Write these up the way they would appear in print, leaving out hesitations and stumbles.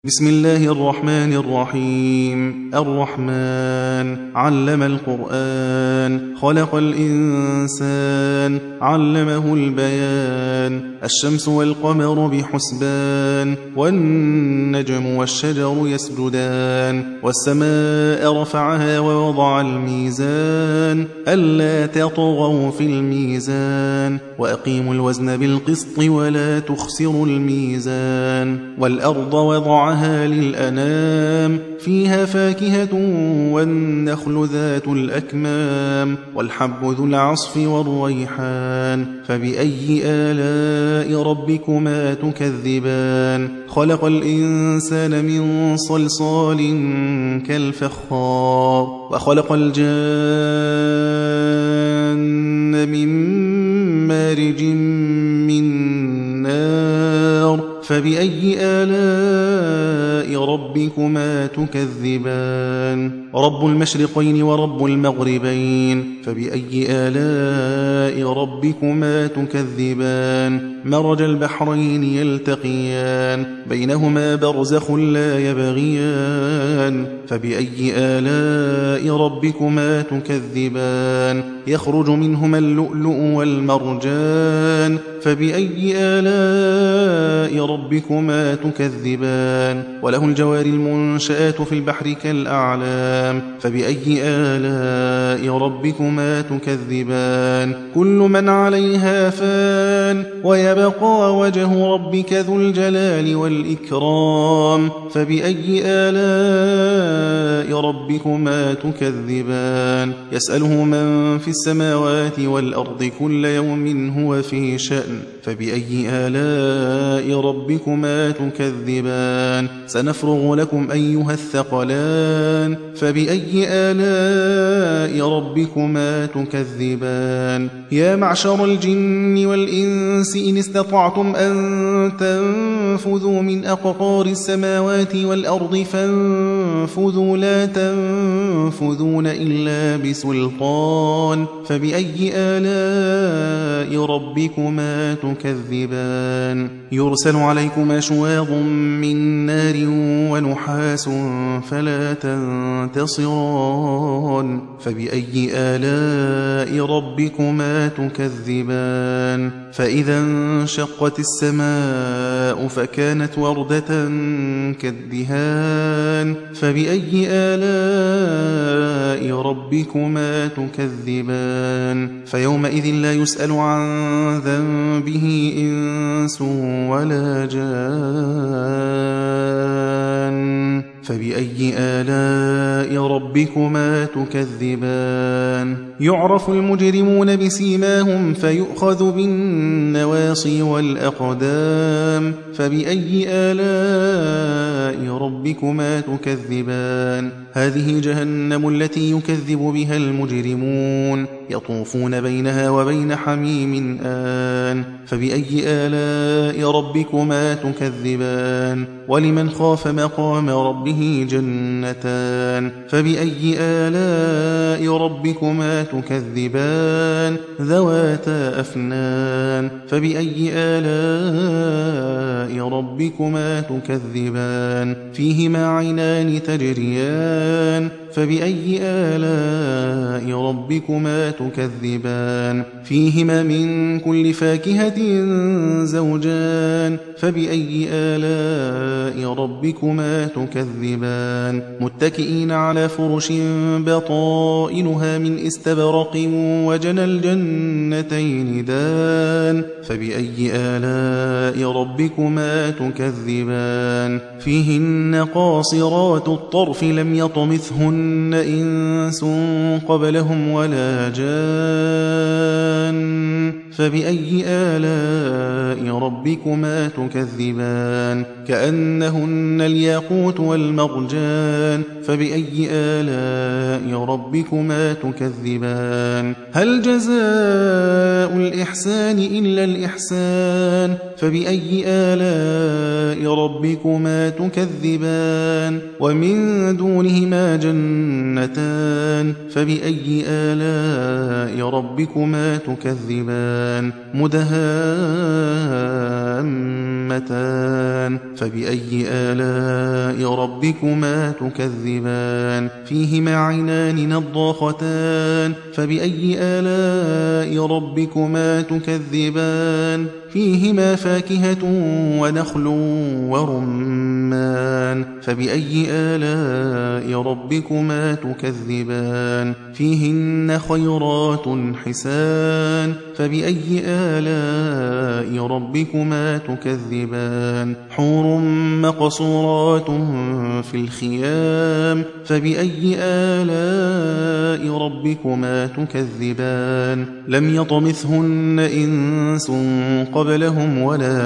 بسم الله الرحمن الرحيم. الرحمن علم القرآن، خلق الإنسان، علمه البيان. الشمس والقمر بحسبان، والنجم والشجر يسجدان. والسماء رفعها ووضع الميزان، ألا تطغوا في الميزان، وأقيموا الوزن بالقسط ولا تخسروا الميزان. والأرض وضعها للأنام، فيها فاكهة والنخل ذات الأكمام، والحب ذو العصف والريحان. فبأي آلاء ربكما تكذبان؟ خلق الإنسان من صلصال كالفخار، وخلق الجان من مارج من نار. فبأي آلاء ربكما تكذبان؟ رب المشرقين ورب المغربين، فبأي آلاء ربكما تكذبان؟ مرج البحرين يلتقيان، بينهما برزخ لا يبغيان. فبأي آلاء ربكما تكذبان؟ يخرج منهما اللؤلؤ والمرجان. فبأي آلاء ربكما تكذبان؟ وله الجوار المنشآت في البحر كالأعلام. فبأي آلاء ربكما تكذبان؟ كل من عليها فان، ويبقى وجه ربك ذو الجلال والإكرام. فبأي آلاء ربكما تكذبان؟ يسأله من في السماوات والأرض كل يوم هو في شأن. فبأي آلاء ربكما تكذبان؟ سنفرغ لكم أيها الثقلان. فبأي آلاء ربكما تكذبان؟ يا معشر الجن والإنس إن استطعتم أن تنفذوا من أقطار السماوات والأرض فانفذوا، لا تنفذون إلا بسلطان. فبأي آلاء ربكما تكذبان؟ يرسل عليكما شواظ من نار ونحاس فلا تنتصران. فبأي آلاء ربكما تكذبان؟ فإذا انشقت السماء فكانت وردة كالدهان. فبأي آلاء ربكما تكذبان؟ فيومئذ لا يسأل عن ذنبه إنس ولا جان. فبأي آلاء ربكما تكذبان؟ يعرف المجرمون بسيماهم فيؤخذ بالنواصي والأقدام. فبأي آلاء ربكما تكذبان؟ هذه جهنم التي يكذب بها المجرمون، يطوفون بينها وبين حميم آن. فبأي آلاء ربكما تكذبان؟ ولمن خاف مقام ربه جنتان. فبأي آلاء ربكما تكذبان؟ ذواتا أفنان. فبأي آلاء ربكما تكذبان؟ فيهما عينان تجريان. فبأي آلاء ربكما تكذبان؟ فيهما من كل فاكهة زوجان. فبأي آلاء ربكما تكذبان؟ متكئين على فرش بطائنها من استبرق وجنى الجنتين دان. فبأي آلاء ربكما تكذبان؟ فيهن قاصرات الطرف لم يطمثهن إنس قبلهم ولا جان. فبأي آلاء ربكما تكذبان؟ كأنهن الياقوت والمرجان. فبأي آلاء ربكما تكذبان؟ هل جزاء الإحسان إلا الإحسان؟ فبأي آلاء ربكما تكذبان ومن دونهما جنتان فبأي آلاء ربكما تكذبان مدهامتان فبأي آلاء ربكما تكذبان فيهما عينان نضاختان فبأي آلاء ربكما تكذبان فيهما فاكهة ونخل ورمان فبأي آلاء ربكما تكذبان فيهن خيرات حسان فبأي آلاء ربكما تكذبان حور مقصورات في الخيام فبأي آلاء ربكما تكذبان لم يطمثهن إنس قبلهم ولا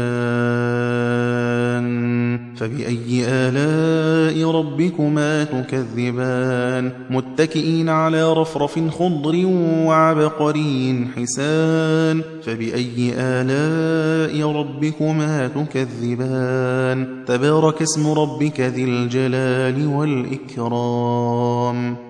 جان فبأي آلاء ربكما تكذبان متكئين على رفرف خضر وعبقري حسان فبأي آلاء ربكما تكذبان تبارك اسم ربك ذي الجلال والإكرام